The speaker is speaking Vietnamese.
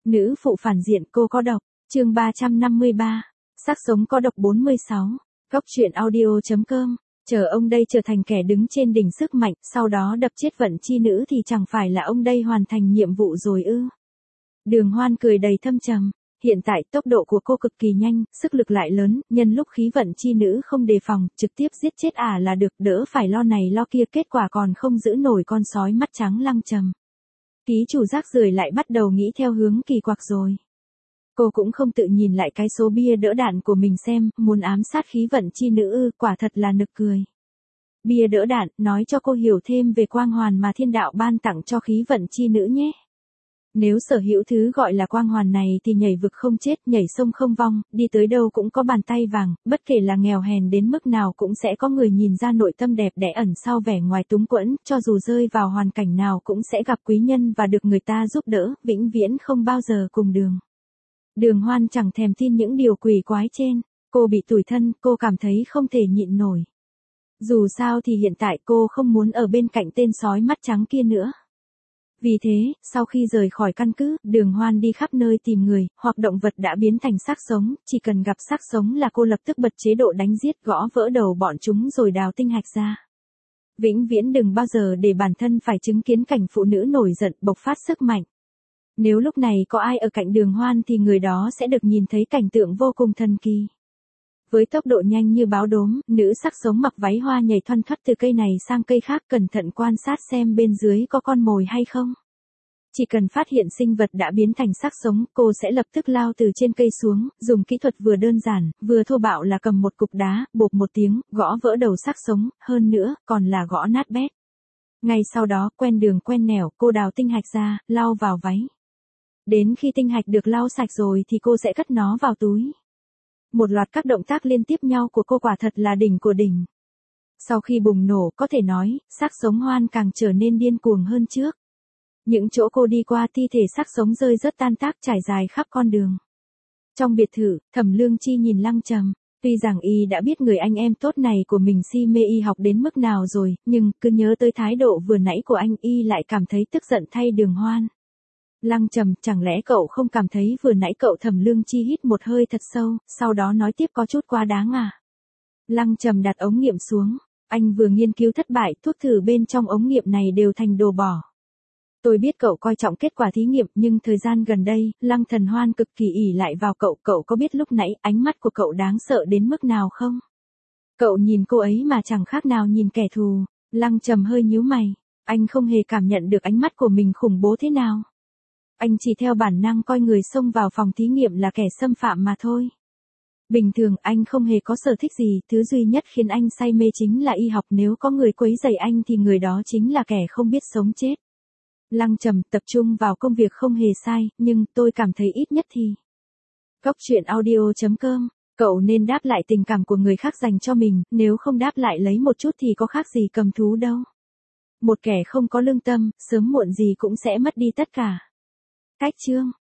Nữ phụ phản diện cô có độc, chương 353, xác sống có độc 46, góc truyện audio.com, chờ ông đây trở thành kẻ đứng trên đỉnh sức mạnh, sau đó đập chết vận chi nữ thì chẳng phải là ông đây hoàn thành nhiệm vụ rồi ư. Đường Hoan cười đầy thâm trầm, hiện tại tốc độ của cô cực kỳ nhanh, sức lực lại lớn, nhân lúc khí vận chi nữ không đề phòng, trực tiếp giết chết là được, đỡ phải lo này lo kia, kết quả còn không giữ nổi con sói mắt trắng Lăng Trầm. Ký chủ rác rưởi lại bắt đầu nghĩ theo hướng kỳ quặc rồi. Cô cũng không tự nhìn lại cái số bia đỡ đạn của mình xem, muốn ám sát khí vận chi nữ ư, quả thật là nực cười. Bia đỡ đạn, nói cho cô hiểu thêm về quang hoàn mà thiên đạo ban tặng cho khí vận chi nữ nhé. Nếu sở hữu thứ gọi là quang hoàn này thì nhảy vực không chết, nhảy sông không vong, đi tới đâu cũng có bàn tay vàng, bất kể là nghèo hèn đến mức nào cũng sẽ có người nhìn ra nội tâm đẹp đẽ ẩn sau vẻ ngoài túng quẫn, cho dù rơi vào hoàn cảnh nào cũng sẽ gặp quý nhân và được người ta giúp đỡ, vĩnh viễn không bao giờ cùng đường. Đường Hoan chẳng thèm tin những điều quỷ quái trên, cô bị tủi thân, cô cảm thấy không thể nhịn nổi. Dù sao thì hiện tại cô không muốn ở bên cạnh tên sói mắt trắng kia nữa. Vì thế, sau khi rời khỏi căn cứ, Đường Hoan đi khắp nơi tìm người, hoặc động vật đã biến thành xác sống, chỉ cần gặp xác sống là cô lập tức bật chế độ đánh giết, gõ vỡ đầu bọn chúng rồi đào tinh hạch ra. Vĩnh viễn đừng bao giờ để bản thân phải chứng kiến cảnh phụ nữ nổi giận bộc phát sức mạnh. Nếu lúc này có ai ở cạnh Đường Hoan thì người đó sẽ được nhìn thấy cảnh tượng vô cùng thần kỳ. Với tốc độ nhanh như báo đốm, nữ xác sống mặc váy hoa nhảy thoăn thoắt từ cây này sang cây khác, cẩn thận quan sát xem bên dưới có con mồi hay không. Chỉ cần phát hiện sinh vật đã biến thành xác sống, cô sẽ lập tức lao từ trên cây xuống, dùng kỹ thuật vừa đơn giản, vừa thô bạo là cầm một cục đá, bộp một tiếng, gõ vỡ đầu xác sống, hơn nữa, còn là gõ nát bét. Ngay sau đó, quen đường quen nẻo, cô đào tinh hạch ra, lau vào váy. Đến khi tinh hạch được lau sạch rồi thì cô sẽ cất nó vào túi. Một loạt các động tác liên tiếp nhau của cô quả thật là đỉnh của đỉnh. Sau khi bùng nổ, có thể nói, xác sống Hoan càng trở nên điên cuồng hơn trước. Những chỗ cô đi qua thi thể xác sống rơi rất tan tác trải dài khắp con đường. Trong biệt thự, Thẩm Lương Chi nhìn Lăng Trầm. Tuy rằng y đã biết người anh em tốt này của mình si mê y học đến mức nào rồi, nhưng cứ nhớ tới thái độ vừa nãy của anh y lại cảm thấy tức giận thay Đường Hoan. Lăng Trầm, chẳng lẽ cậu không cảm thấy vừa nãy cậu? Thẩm Lương Chi hít một hơi thật sâu, sau đó nói tiếp, có chút quá đáng à? Lăng Trầm đặt ống nghiệm xuống, anh vừa nghiên cứu thất bại, thuốc thử bên trong ống nghiệm này đều thành đồ bỏ. Tôi biết cậu coi trọng kết quả thí nghiệm, nhưng thời gian gần đây, Lăng Thần Hoan cực kỳ ỷ lại vào cậu, cậu có biết lúc nãy ánh mắt của cậu đáng sợ đến mức nào không? Cậu nhìn cô ấy mà chẳng khác nào nhìn kẻ thù. Lăng Trầm hơi nhíu mày, anh không hề cảm nhận được ánh mắt của mình khủng bố thế nào. Anh chỉ theo bản năng coi người xông vào phòng thí nghiệm là kẻ xâm phạm mà thôi. Bình thường anh không hề có sở thích gì, thứ duy nhất khiến anh say mê chính là y học, nếu có người quấy rầy anh thì người đó chính là kẻ không biết sống chết. Lăng Trầm, tập trung vào công việc không hề sai, nhưng tôi cảm thấy ít nhất thì. Góc truyện audio.com, cậu nên đáp lại tình cảm của người khác dành cho mình, nếu không đáp lại lấy một chút thì có khác gì cầm thú đâu. Một kẻ không có lương tâm, sớm muộn gì cũng sẽ mất đi tất cả. Cách chương